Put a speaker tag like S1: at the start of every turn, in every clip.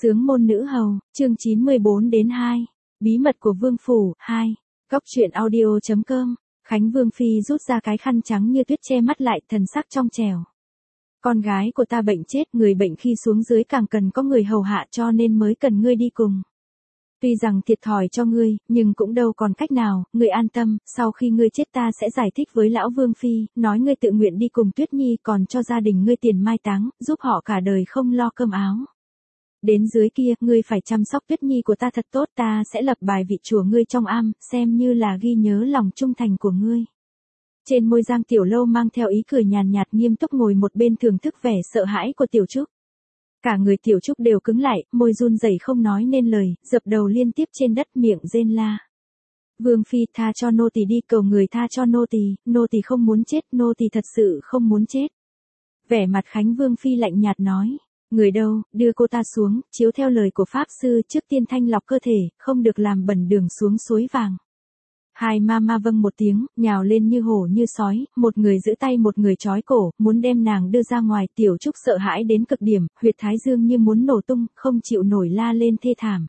S1: Sướng môn nữ hầu, chương 94-2. Bí mật của Vương Phủ, 2. Góc truyện audio.com. Khánh Vương Phi rút ra cái khăn trắng như tuyết che mắt lại, thần sắc trong trẻo. Con gái của ta bệnh chết, người bệnh khi xuống dưới càng cần có người hầu hạ, cho nên mới cần ngươi đi cùng. Tuy rằng thiệt thòi cho ngươi, nhưng cũng đâu còn cách nào, ngươi an tâm, sau khi ngươi chết ta sẽ giải thích với lão Vương Phi, nói ngươi tự nguyện đi cùng Tuyết Nhi, còn cho gia đình ngươi tiền mai táng, giúp họ cả đời không lo cơm áo. Đến dưới kia, ngươi phải chăm sóc Tuyết Nhi của ta thật tốt, ta sẽ lập bài vị chùa ngươi trong am, xem như là ghi nhớ lòng trung thành của ngươi. Trên môi Giang Tiểu Lâu mang theo ý cười nhàn nhạt, nghiêm túc ngồi một bên thưởng thức vẻ sợ hãi của Tiểu Trúc. Cả người Tiểu Trúc đều cứng lại, môi run rẩy không nói nên lời, dập đầu liên tiếp trên đất, miệng rên la. Vương Phi, tha cho nô tỳ đi, cầu người tha cho nô tỳ không muốn chết, nô tỳ thật sự không muốn chết. Vẻ mặt Khánh Vương Phi lạnh nhạt nói. Người đâu, đưa cô ta xuống, chiếu theo lời của Pháp Sư, trước tiên thanh lọc cơ thể, không được làm bẩn đường xuống suối vàng. Hai ma vâng một tiếng, nhào lên như hổ như sói, một người giữ tay một người trói cổ, muốn đem nàng đưa ra ngoài. Tiểu Trúc sợ hãi đến cực điểm, huyệt thái dương như muốn nổ tung, không chịu nổi la lên thê thảm.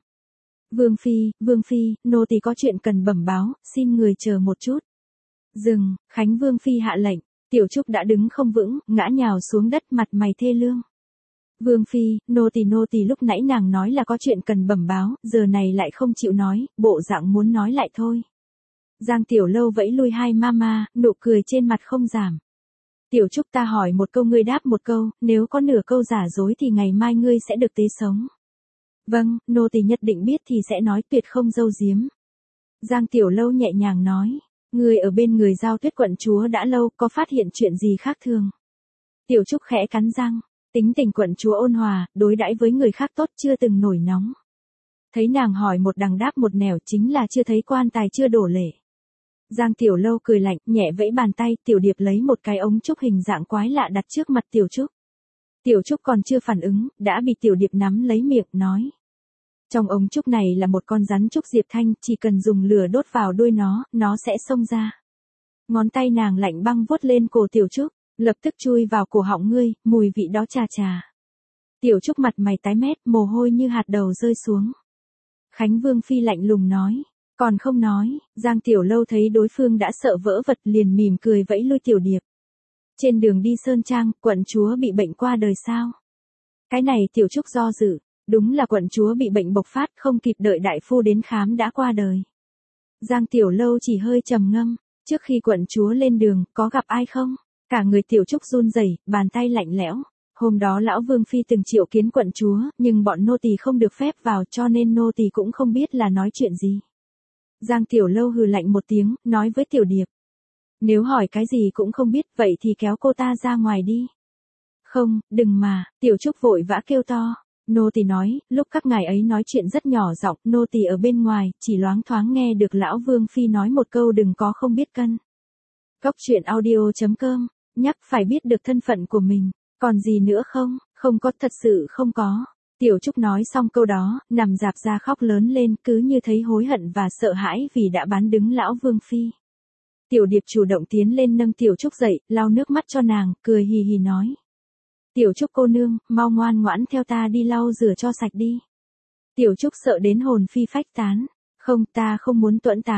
S1: Vương Phi, nô tỳ có chuyện cần bẩm báo, xin người chờ một chút. Dừng, Khánh Vương Phi hạ lệnh. Tiểu Trúc đã đứng không vững, ngã nhào xuống đất, mặt mày thê lương. Vương Phi, nô tỳ lúc nãy nàng nói là có chuyện cần bẩm báo, giờ này lại không chịu nói, bộ dạng muốn nói lại thôi. Giang Tiểu Lâu vẫy lui hai ma, nụ cười trên mặt không giảm. Tiểu Trúc, ta hỏi một câu ngươi đáp một câu, nếu có nửa câu giả dối thì ngày mai ngươi sẽ được tế sống. Vâng, nô tỳ nhất định biết thì sẽ nói, tuyệt không giấu giếm. Giang Tiểu Lâu nhẹ nhàng nói, ngươi ở bên người Giao Tuyết quận chúa đã lâu, có phát hiện chuyện gì khác thường? Tiểu Trúc khẽ cắn răng. Tính tình quận chúa ôn hòa, đối đãi với người khác tốt, chưa từng nổi nóng. Thấy nàng hỏi một đằng đáp một nẻo, chính là chưa thấy quan tài chưa đổ lệ. Giang Tiểu Lâu cười lạnh, nhẹ vẫy bàn tay, Tiểu Điệp lấy một cái ống trúc hình dạng quái lạ đặt trước mặt Tiểu Trúc. Tiểu Trúc còn chưa phản ứng, đã bị Tiểu Điệp nắm lấy miệng, nói. Trong ống trúc này là một con rắn trúc diệp thanh, chỉ cần dùng lửa đốt vào đuôi nó sẽ xông ra. Ngón tay nàng lạnh băng vuốt lên cổ Tiểu Trúc. Lập tức chui vào cổ họng ngươi, mùi vị đó trà. Tiểu Trúc mặt mày tái mét, mồ hôi như hạt đầu rơi xuống. Khánh Vương Phi lạnh lùng nói, còn không nói. Giang Tiểu Lâu thấy đối phương đã sợ vỡ vật, liền mỉm cười vẫy lui Tiểu Điệp. Trên đường đi Sơn Trang, quận chúa bị bệnh qua đời sao? Cái này Tiểu Trúc do dự, đúng là quận chúa bị bệnh bộc phát, không kịp đợi đại phu đến khám đã qua đời. Giang Tiểu Lâu chỉ hơi trầm ngâm, trước khi quận chúa lên đường, có gặp ai không? Cả người Tiểu Trúc run rẩy, bàn tay lạnh lẽo. Hôm đó lão Vương Phi từng triệu kiến quận chúa, nhưng bọn nô tỳ không được phép vào, cho nên nô tỳ cũng không biết là nói chuyện gì. Giang Tiểu Lâu hừ lạnh một tiếng, nói với Tiểu Điệp. Nếu hỏi cái gì cũng không biết, vậy thì kéo cô ta ra ngoài đi. Không, đừng mà, Tiểu Trúc vội vã kêu to. Nô tỳ nói, lúc các ngài ấy nói chuyện rất nhỏ giọng, nô tỳ ở bên ngoài, chỉ loáng thoáng nghe được lão Vương Phi nói một câu đừng có không biết cân. Góc truyện audio.com. Nhắc phải biết được thân phận của mình, còn gì nữa không? Không có, thật sự không có. Tiểu Trúc nói xong câu đó, nằm rạp ra khóc lớn lên, cứ như thấy hối hận và sợ hãi vì đã bán đứng lão Vương Phi. Tiểu Điệp chủ động tiến lên nâng Tiểu Trúc dậy, lau nước mắt cho nàng, cười hì hì nói. Tiểu Trúc cô nương, mau ngoan ngoãn theo ta đi lau rửa cho sạch đi. Tiểu Trúc sợ đến hồn phi phách tán. Không, ta không muốn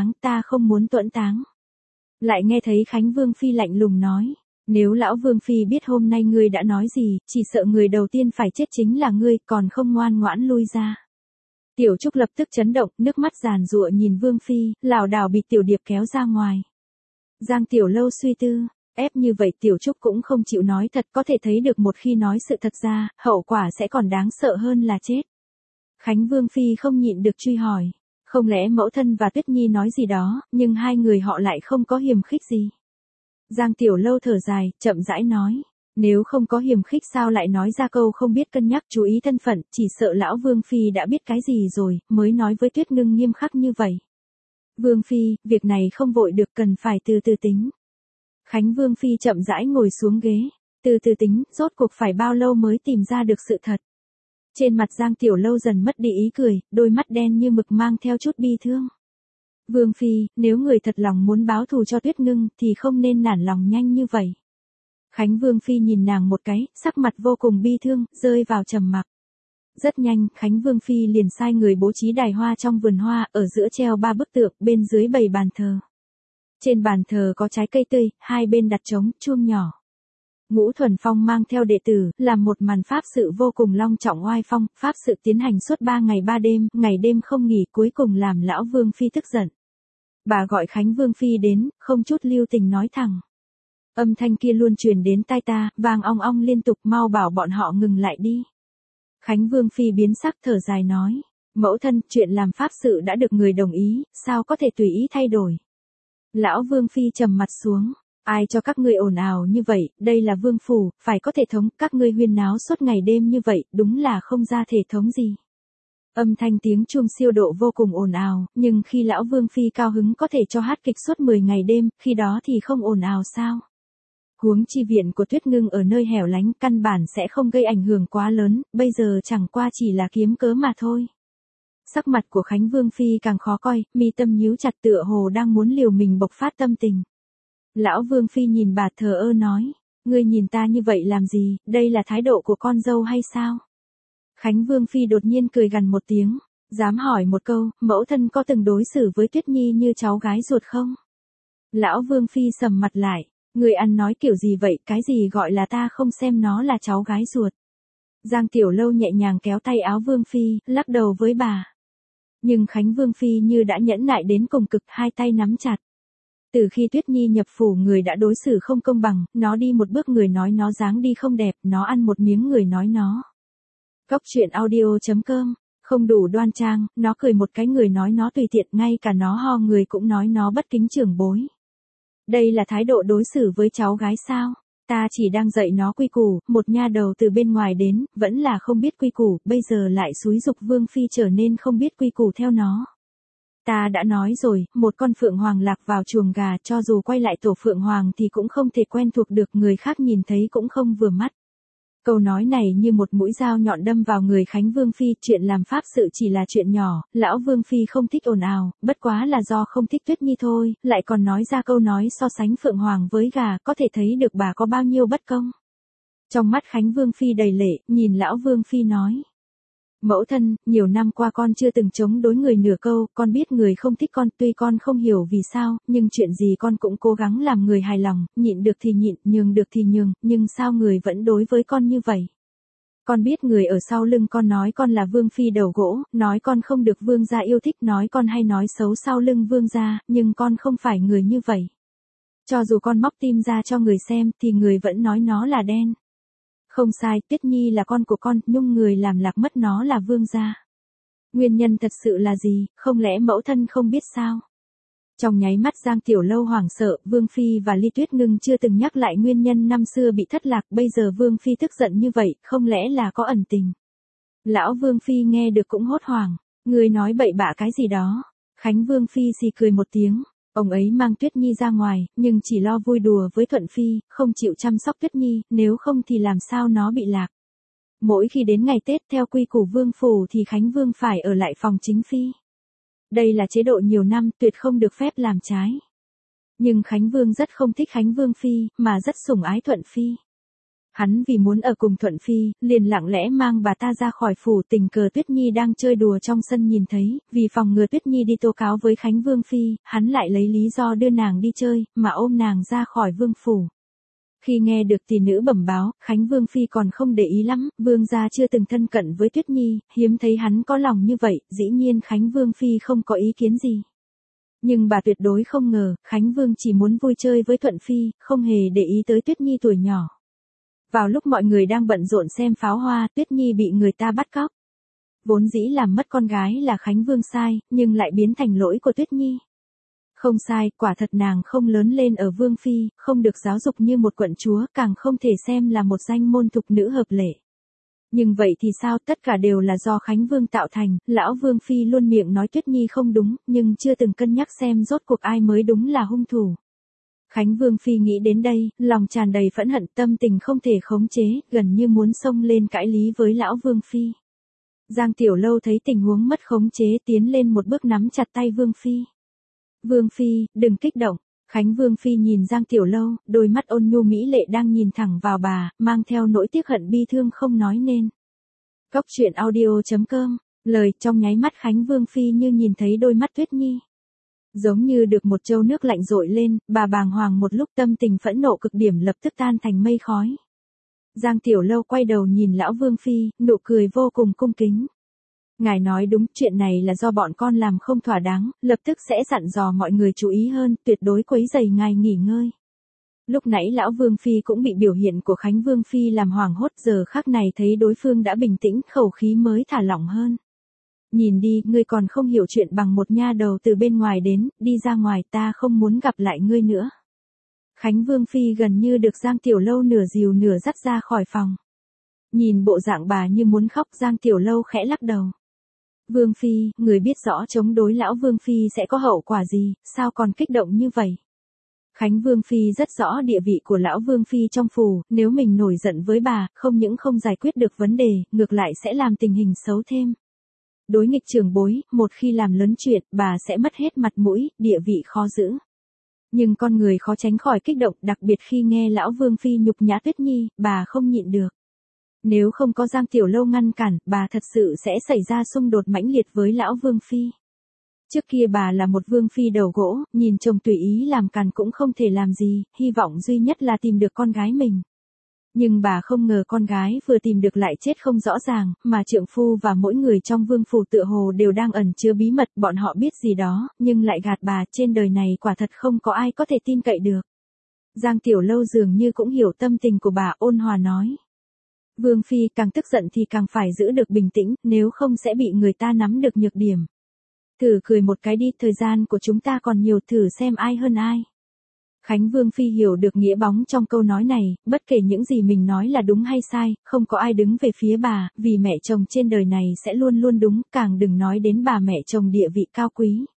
S1: tuẫn táng. Lại nghe thấy Khánh Vương Phi lạnh lùng nói. Nếu lão Vương Phi biết hôm nay ngươi đã nói gì, chỉ sợ người đầu tiên phải chết chính là ngươi, còn không ngoan ngoãn lui ra. Tiểu Trúc lập tức chấn động, nước mắt giàn giụa nhìn Vương Phi, lảo đảo bị Tiểu Điệp kéo ra ngoài. Giang Tiểu Lâu suy tư, ép như vậy Tiểu Trúc cũng không chịu nói thật, có thể thấy được một khi nói sự thật ra, hậu quả sẽ còn đáng sợ hơn là chết. Khánh Vương Phi không nhịn được truy hỏi. Không lẽ mẫu thân và Tuyết Nhi nói gì đó, nhưng hai người họ lại không có hiềm khích gì. Giang Tiểu Lâu thở dài, chậm rãi nói. Nếu không có hiềm khích sao lại nói ra câu không biết cân nhắc chú ý thân phận, chỉ sợ lão Vương Phi đã biết cái gì rồi, mới nói với Tuyết Ngưng nghiêm khắc như vậy. Vương Phi, việc này không vội được, cần phải từ từ tính. Khánh Vương Phi chậm rãi ngồi xuống ghế. Từ từ tính, rốt cuộc phải bao lâu mới tìm ra được sự thật. Trên mặt Giang Tiểu Lâu dần mất đi ý cười, đôi mắt đen như mực mang theo chút bi thương. Vương Phi, nếu người thật lòng muốn báo thù cho Tuyết Ngưng, thì không nên nản lòng nhanh như vậy. Khánh Vương Phi nhìn nàng một cái, sắc mặt vô cùng bi thương, rơi vào trầm mặc. Rất nhanh, Khánh Vương Phi liền sai người bố trí đài hoa trong vườn hoa, ở giữa treo 3 bức tượng, bên dưới bày bàn thờ. Trên bàn thờ có trái cây tươi, hai bên đặt trống, chuông nhỏ. Ngũ Thuần Phong mang theo đệ tử, làm một màn pháp sự vô cùng long trọng oai phong, pháp sự tiến hành suốt 3 ngày 3 đêm, ngày đêm không nghỉ, cuối cùng làm lão Vương Phi tức giận. Bà gọi Khánh Vương Phi đến, không chút lưu tình nói thẳng. Âm thanh kia luôn truyền đến tai ta, vang ong ong liên tục, mau bảo bọn họ ngừng lại đi. Khánh Vương Phi biến sắc thở dài nói, mẫu thân, chuyện làm pháp sự đã được người đồng ý, sao có thể tùy ý thay đổi. Lão Vương Phi trầm mặt xuống, ai cho các ngươi ồn ào như vậy, đây là vương phủ, phải có thể thống, các ngươi huyên náo suốt ngày đêm như vậy, đúng là không ra thể thống gì. Âm thanh tiếng chuông siêu độ vô cùng ồn ào, nhưng khi lão Vương Phi cao hứng có thể cho hát kịch suốt 10 ngày đêm, khi đó thì không ồn ào sao. Huống chi viện của Tuyết Ngưng ở nơi hẻo lánh, căn bản sẽ không gây ảnh hưởng quá lớn, bây giờ chẳng qua chỉ là kiếm cớ mà thôi. Sắc mặt của Khánh Vương Phi càng khó coi, mi tâm nhíu chặt tựa hồ đang muốn liều mình bộc phát tâm tình. Lão Vương Phi nhìn bà thờ ơ nói, ngươi nhìn ta như vậy làm gì, đây là thái độ của con dâu hay sao? Khánh Vương Phi đột nhiên cười gằn một tiếng, dám hỏi một câu, mẫu thân có từng đối xử với Tuyết Nhi như cháu gái ruột không? Lão Vương Phi sầm mặt lại, người ăn nói kiểu gì vậy, cái gì gọi là ta không xem nó là cháu gái ruột. Giang Tiểu Lâu nhẹ nhàng kéo tay áo Vương Phi, lắc đầu với bà. Nhưng Khánh Vương Phi như đã nhẫn nại đến cùng cực, hai tay nắm chặt. Từ khi Tuyết Nhi nhập phủ người đã đối xử không công bằng, nó đi một bước người nói nó dáng đi không đẹp, nó ăn một miếng người nói nó. Góc truyện audio.com, không đủ đoan trang, nó cười một cái người nói nó tùy tiện, ngay cả nó ho người cũng nói nó bất kính trưởng bối. Đây là thái độ đối xử với cháu gái sao? Ta chỉ đang dạy nó quy củ, một nha đầu từ bên ngoài đến, vẫn là không biết quy củ, bây giờ lại xúi giục Vương Phi trở nên không biết quy củ theo nó. Ta đã nói rồi, một con phượng hoàng lạc vào chuồng gà, cho dù quay lại tổ phượng hoàng thì cũng không thể quen thuộc được, người khác nhìn thấy cũng không vừa mắt. Câu nói này như một mũi dao nhọn đâm vào người Khánh Vương Phi, chuyện làm pháp sự chỉ là chuyện nhỏ, lão Vương Phi không thích ồn ào, bất quá là do không thích Tuyết Nhi thôi, lại còn nói ra câu nói so sánh phượng hoàng với gà, có thể thấy được bà có bao nhiêu bất công. Trong mắt Khánh Vương Phi đầy lệ, nhìn lão Vương Phi nói. Mẫu thân, nhiều năm qua con chưa từng chống đối người nửa câu, con biết người không thích con, tuy con không hiểu vì sao, nhưng chuyện gì con cũng cố gắng làm người hài lòng, nhịn được thì nhịn, nhường được thì nhường, nhưng sao người vẫn đối với con như vậy? Con biết người ở sau lưng con nói con là Vương Phi đầu gỗ, nói con không được Vương gia yêu thích, nói con hay nói xấu sau lưng Vương gia, nhưng con không phải người như vậy. Cho dù con móc tim ra cho người xem, thì người vẫn nói nó là đen. Không sai, Tuyết Nhi là con của con, nhưng người làm lạc mất nó là Vương gia. Nguyên nhân thật sự là gì, không lẽ mẫu thân không biết sao? Trong nháy mắt Giang Tiểu Lâu hoảng sợ, Vương Phi và Ly Tuyết Ngưng chưa từng nhắc lại nguyên nhân năm xưa bị thất lạc, bây giờ Vương Phi tức giận như vậy, không lẽ là có ẩn tình? Lão Vương Phi nghe được cũng hốt hoảng, người nói bậy bạ cái gì đó? Khánh Vương Phi xì cười một tiếng. Ông ấy mang Tuyết Nhi ra ngoài, nhưng chỉ lo vui đùa với Thuận Phi, không chịu chăm sóc Tuyết Nhi, nếu không thì làm sao nó bị lạc. Mỗi khi đến ngày Tết theo quy củ vương phủ thì Khánh Vương phải ở lại phòng chính phi. Đây là chế độ nhiều năm, tuyệt không được phép làm trái. Nhưng Khánh Vương rất không thích Khánh Vương Phi, mà rất sủng ái Thuận Phi. Hắn vì muốn ở cùng Thuận Phi, liền lặng lẽ mang bà ta ra khỏi phủ, tình cờ Tuyết Nhi đang chơi đùa trong sân nhìn thấy, vì phòng ngừa Tuyết Nhi đi tố cáo với Khánh Vương Phi, hắn lại lấy lý do đưa nàng đi chơi, mà ôm nàng ra khỏi vương phủ. Khi nghe được tỷ nữ bẩm báo, Khánh Vương Phi còn không để ý lắm, Vương gia chưa từng thân cận với Tuyết Nhi, hiếm thấy hắn có lòng như vậy, dĩ nhiên Khánh Vương Phi không có ý kiến gì. Nhưng bà tuyệt đối không ngờ, Khánh Vương chỉ muốn vui chơi với Thuận Phi, không hề để ý tới Tuyết Nhi tuổi nhỏ. Vào lúc mọi người đang bận rộn xem pháo hoa, Tuyết Nhi bị người ta bắt cóc. Vốn dĩ làm mất con gái là Khánh Vương sai, nhưng lại biến thành lỗi của Tuyết Nhi. Không sai, quả thật nàng không lớn lên ở Vương Phi, không được giáo dục như một quận chúa, càng không thể xem là một danh môn thục nữ hợp lệ. Nhưng vậy thì sao, tất cả đều là do Khánh Vương tạo thành, lão Vương Phi luôn miệng nói Tuyết Nhi không đúng, nhưng chưa từng cân nhắc xem rốt cuộc ai mới đúng là hung thủ. Khánh Vương Phi nghĩ đến đây, lòng tràn đầy phẫn hận, tâm tình không thể khống chế, gần như muốn xông lên cãi lý với lão Vương Phi. Giang Tiểu Lâu thấy tình huống mất khống chế, tiến lên một bước nắm chặt tay Vương Phi. Vương Phi, đừng kích động. Khánh Vương Phi nhìn Giang Tiểu Lâu, đôi mắt ôn nhu mỹ lệ đang nhìn thẳng vào bà, mang theo nỗi tiếc hận bi thương không nói nên. Cốc truyện audio.com, lời trong nháy mắt Khánh Vương Phi như nhìn thấy đôi mắt Tuyết Nhi. Giống như được một chậu nước lạnh dội lên, bà bàng hoàng một lúc tâm tình phẫn nộ cực điểm lập tức tan thành mây khói. Giang Tiểu Lâu quay đầu nhìn lão Vương Phi, nụ cười vô cùng cung kính. Ngài nói đúng, chuyện này là do bọn con làm không thỏa đáng, lập tức sẽ dặn dò mọi người chú ý hơn, tuyệt đối quấy rầy ngài nghỉ ngơi. Lúc nãy lão Vương Phi cũng bị biểu hiện của Khánh Vương Phi làm hoảng hốt, giờ khắc này thấy đối phương đã bình tĩnh, khẩu khí mới thả lỏng hơn. Nhìn đi, ngươi còn không hiểu chuyện bằng một nha đầu từ bên ngoài đến, đi ra ngoài, ta không muốn gặp lại ngươi nữa. Khánh Vương Phi gần như được Giang Tiểu Lâu nửa dìu nửa dắt ra khỏi phòng. Nhìn bộ dạng bà như muốn khóc, Giang Tiểu Lâu khẽ lắc đầu. Vương Phi, người biết rõ chống đối lão Vương Phi sẽ có hậu quả gì, sao còn kích động như vậy? Khánh Vương Phi rất rõ địa vị của lão Vương Phi trong phủ, nếu mình nổi giận với bà, không những không giải quyết được vấn đề, ngược lại sẽ làm tình hình xấu thêm. Đối nghịch trưởng bối, một khi làm lớn chuyện, bà sẽ mất hết mặt mũi, địa vị khó giữ. Nhưng con người khó tránh khỏi kích động, đặc biệt khi nghe lão Vương Phi nhục nhã Tuyết Nhi, bà không nhịn được. Nếu không có Giang Tiểu Lâu ngăn cản, bà thật sự sẽ xảy ra xung đột mãnh liệt với lão Vương Phi. Trước kia bà là một Vương Phi đầu gỗ, nhìn chồng tùy ý làm càn cũng không thể làm gì, hy vọng duy nhất là tìm được con gái mình. Nhưng bà không ngờ con gái vừa tìm được lại chết không rõ ràng, mà trượng phu và mỗi người trong vương phủ tựa hồ đều đang ẩn chứa bí mật, bọn họ biết gì đó, nhưng lại gạt bà, trên đời này quả thật không có ai có thể tin cậy được. Giang Tiểu Lâu dường như cũng hiểu tâm tình của bà, ôn hòa nói. Vương Phi càng tức giận thì càng phải giữ được bình tĩnh, nếu không sẽ bị người ta nắm được nhược điểm. Thử cười một cái đi, thời gian của chúng ta còn nhiều, thử xem ai hơn ai. Khánh Vương Phi hiểu được nghĩa bóng trong câu nói này, bất kể những gì mình nói là đúng hay sai, không có ai đứng về phía bà, vì mẹ chồng trên đời này sẽ luôn luôn đúng, càng đừng nói đến bà mẹ chồng địa vị cao quý.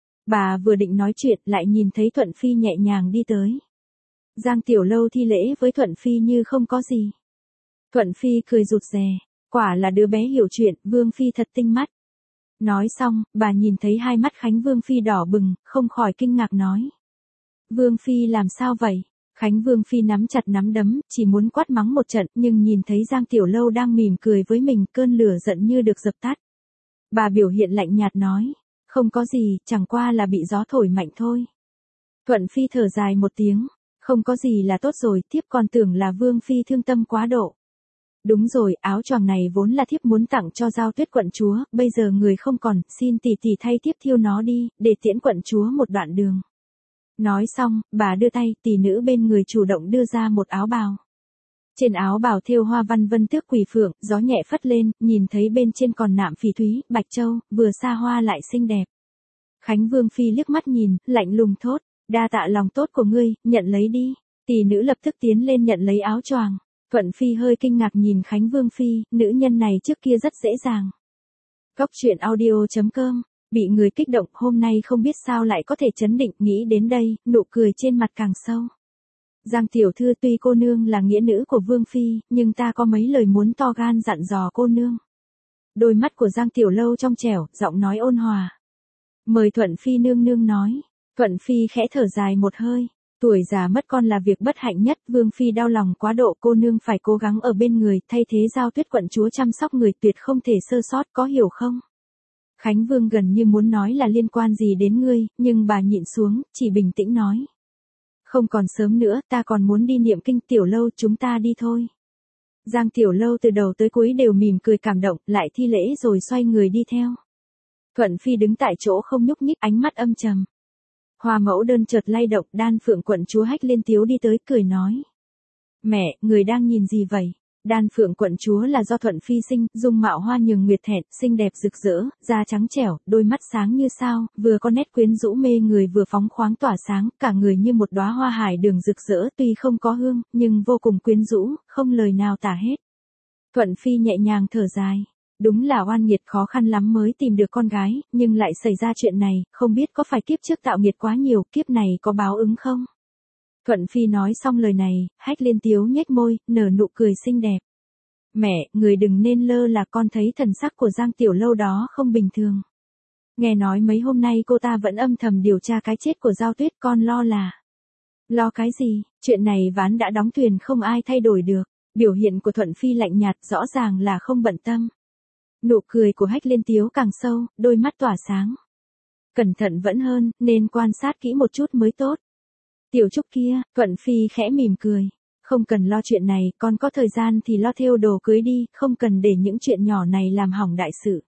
S1: Bà vừa định nói chuyện, lại nhìn thấy Thuận Phi nhẹ nhàng đi tới. Giang Tiểu Lâu thi lễ với Thuận Phi như không có gì. Thuận Phi cười rụt rè, quả là đứa bé hiểu chuyện, Vương Phi thật tinh mắt. Nói xong, bà nhìn thấy hai mắt Khánh Vương Phi đỏ bừng, không khỏi kinh ngạc nói. Vương Phi làm sao vậy? Khánh Vương Phi nắm chặt nắm đấm, chỉ muốn quát mắng một trận, nhưng nhìn thấy Giang Tiểu Lâu đang mỉm cười với mình, cơn lửa giận như được dập tắt. Bà biểu hiện lạnh nhạt nói, không có gì, chẳng qua là bị gió thổi mạnh thôi. Thuận Phi thở dài một tiếng, không có gì là tốt rồi, thiếp còn tưởng là Vương Phi thương tâm quá độ. Đúng rồi, áo choàng này vốn là thiếp muốn tặng cho Giao Tuyết quận chúa, bây giờ người không còn, xin tỷ tỷ thay thiếp thiêu nó đi, để tiễn quận chúa một đoạn đường. Nói xong, bà đưa tay, tỷ nữ bên người chủ động đưa ra một áo bào. Trên áo bào thêu hoa văn vân tước quỷ phượng, gió nhẹ phất lên, nhìn thấy bên trên còn nạm phỉ thúy, bạch châu, vừa xa hoa lại xinh đẹp. Khánh Vương Phi liếc mắt nhìn, lạnh lùng thốt, đa tạ lòng tốt của ngươi, nhận lấy đi. Tỷ nữ lập tức tiến lên nhận lấy áo choàng. Thuận Phi hơi kinh ngạc nhìn Khánh Vương Phi, nữ nhân này trước kia rất dễ dàng. Cốc truyện audio.com, bị người kích động, hôm nay không biết sao lại có thể chấn định, nghĩ đến đây, nụ cười trên mặt càng sâu. Giang Tiểu Thư, tuy cô nương là nghĩa nữ của Vương Phi, nhưng ta có mấy lời muốn to gan dặn dò cô nương. Đôi mắt của Giang Tiểu Lâu trong trẻo, giọng nói ôn hòa. Mời Thuận Phi nương nương nói. Thuận Phi khẽ thở dài một hơi. Tuổi già mất con là việc bất hạnh nhất, Vương Phi đau lòng quá độ, cô nương phải cố gắng ở bên người, thay thế Giao Tuyết quận chúa chăm sóc người, tuyệt không thể sơ sót, có hiểu không? Khánh Vương gần như muốn nói là liên quan gì đến ngươi, nhưng bà nhịn xuống, chỉ bình tĩnh nói. Không còn sớm nữa, ta còn muốn đi niệm kinh. Tiểu Lâu, chúng ta đi thôi. Giang Tiểu Lâu từ đầu tới cuối đều mỉm cười cảm động, lại thi lễ rồi xoay người đi theo. Thuận Phi đứng tại chỗ không nhúc nhích, ánh mắt âm trầm. Hoa mẫu đơn chợt lay động, Đan Phượng quận chúa Hách Liên Tiếu đi tới, cười nói. Mẹ, người đang nhìn gì vậy? Đan Phượng quận chúa là do Thuận Phi sinh, dung mạo hoa nhường nguyệt thẹn, xinh đẹp rực rỡ, da trắng trẻo, đôi mắt sáng như sao, vừa có nét quyến rũ mê người vừa phóng khoáng tỏa sáng, cả người như một đóa hoa hải đường rực rỡ, tuy không có hương, nhưng vô cùng quyến rũ, không lời nào tả hết. Thuận Phi nhẹ nhàng thở dài. Đúng là oan nghiệt, khó khăn lắm mới tìm được con gái, nhưng lại xảy ra chuyện này, không biết có phải kiếp trước tạo nghiệt quá nhiều, kiếp này có báo ứng không? Thuận Phi nói xong lời này, Hách Liên Tiếu nhếch môi, nở nụ cười xinh đẹp. Mẹ, người đừng nên lơ là, con thấy thần sắc của Giang Tiểu Lâu đó không bình thường. Nghe nói mấy hôm nay cô ta vẫn âm thầm điều tra cái chết của Giao Tuyết, con lo là. Lo cái gì, chuyện này ván đã đóng thuyền không ai thay đổi được. Biểu hiện của Thuận Phi lạnh nhạt, rõ ràng là không bận tâm. Nụ cười của Hách Liên Tiếu càng sâu, đôi mắt tỏa sáng. Cẩn thận vẫn hơn, nên quan sát kỹ một chút mới tốt. Tiểu Trúc kia, Thuận Phi khẽ mỉm cười. Không cần lo chuyện này, con có thời gian thì lo thêu đồ cưới đi, không cần để những chuyện nhỏ này làm hỏng đại sự.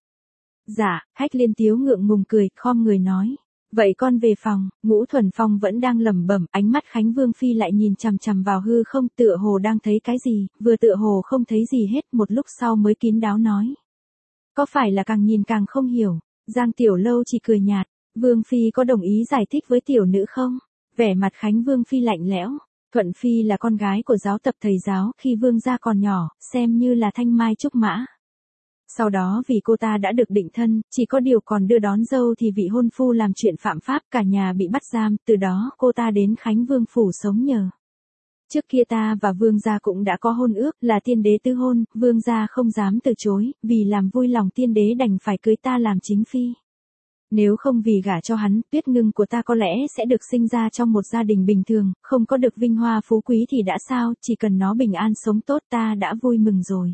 S1: Dạ, Hách Liên Tiếu ngượng ngùng cười, khom người nói. Vậy con về phòng. Ngũ Thuần Phong vẫn đang lẩm bẩm, ánh mắt Khánh Vương Phi lại nhìn chằm chằm vào hư không, tựa hồ đang thấy cái gì, vừa tựa hồ không thấy gì hết, một lúc sau mới kín đáo nói. Có phải là càng nhìn càng không hiểu? Giang Tiểu Lâu chỉ cười nhạt. Vương Phi có đồng ý giải thích với tiểu nữ không? Vẻ mặt Khánh Vương Phi lạnh lẽo. Thuận Phi là con gái của giáo tập thầy giáo khi vương gia còn nhỏ, xem như là thanh mai trúc mã. Sau đó vì cô ta đã được định thân, chỉ có điều còn đưa đón dâu thì vị hôn phu làm chuyện phạm pháp, cả nhà bị bắt giam, từ đó cô ta đến Khánh Vương phủ sống nhờ. Trước kia ta và vương gia cũng đã có hôn ước, là tiên đế tư hôn, vương gia không dám từ chối, vì làm vui lòng tiên đế đành phải cưới ta làm chính phi. Nếu không vì gả cho hắn, Tuyết Ngưng của ta có lẽ sẽ được sinh ra trong một gia đình bình thường, không có được vinh hoa phú quý thì đã sao, chỉ cần nó bình an sống tốt ta đã vui mừng rồi.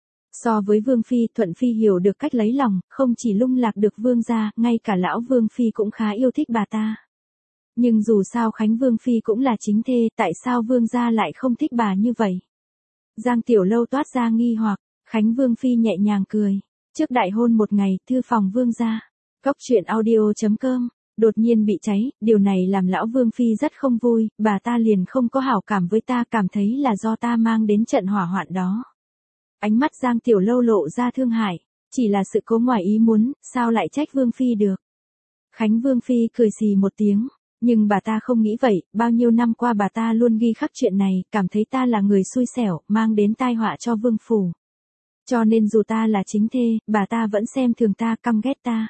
S1: So với Vương Phi, Thuận Phi hiểu được cách lấy lòng, không chỉ lung lạc được vương gia, ngay cả lão Vương Phi cũng khá yêu thích bà ta. Nhưng dù sao Khánh Vương Phi cũng là chính thê, tại sao vương gia lại không thích bà như vậy? Giang Tiểu Lâu toát ra nghi hoặc, Khánh Vương Phi nhẹ nhàng cười. Trước đại hôn một ngày, thư phòng vương gia. Cóc truyện audio.com, đột nhiên bị cháy, điều này làm lão Vương Phi rất không vui, bà ta liền không có hảo cảm với ta, cảm thấy là do ta mang đến trận hỏa hoạn đó. Ánh mắt Giang Tiểu Lâu lộ ra thương hại, chỉ là sự cố ngoài ý muốn, sao lại trách Vương Phi được. Khánh Vương Phi cười xì một tiếng, nhưng bà ta không nghĩ vậy, bao nhiêu năm qua bà ta luôn ghi khắc chuyện này, cảm thấy ta là người xui xẻo, mang đến tai họa cho Vương Phủ. Cho nên dù ta là chính thê, bà ta vẫn xem thường ta, căm ghét ta.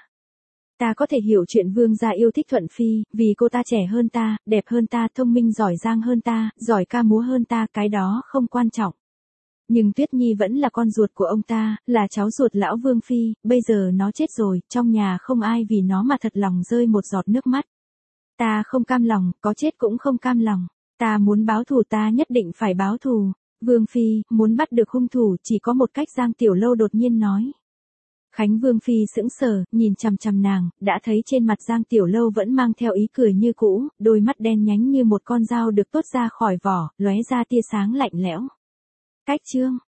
S1: Ta có thể hiểu chuyện vương gia yêu thích Thuận Phi, vì cô ta trẻ hơn ta, đẹp hơn ta, thông minh giỏi giang hơn ta, giỏi ca múa hơn ta, cái đó không quan trọng. Nhưng Tuyết Nhi vẫn là con ruột của ông ta, là cháu ruột lão Vương Phi, bây giờ nó chết rồi, trong nhà không ai vì nó mà thật lòng rơi một giọt nước mắt. Ta không cam lòng, có chết cũng không cam lòng. Ta muốn báo thù, ta nhất định phải báo thù. Vương Phi, muốn bắt được hung thủ chỉ có một cách, Giang Tiểu Lâu đột nhiên nói. Khánh Vương Phi sững sờ, nhìn chằm chằm nàng, đã thấy trên mặt Giang Tiểu Lâu vẫn mang theo ý cười như cũ, đôi mắt đen nhánh như một con dao được tuốt ra khỏi vỏ, lóe ra tia sáng lạnh lẽo. Cách chương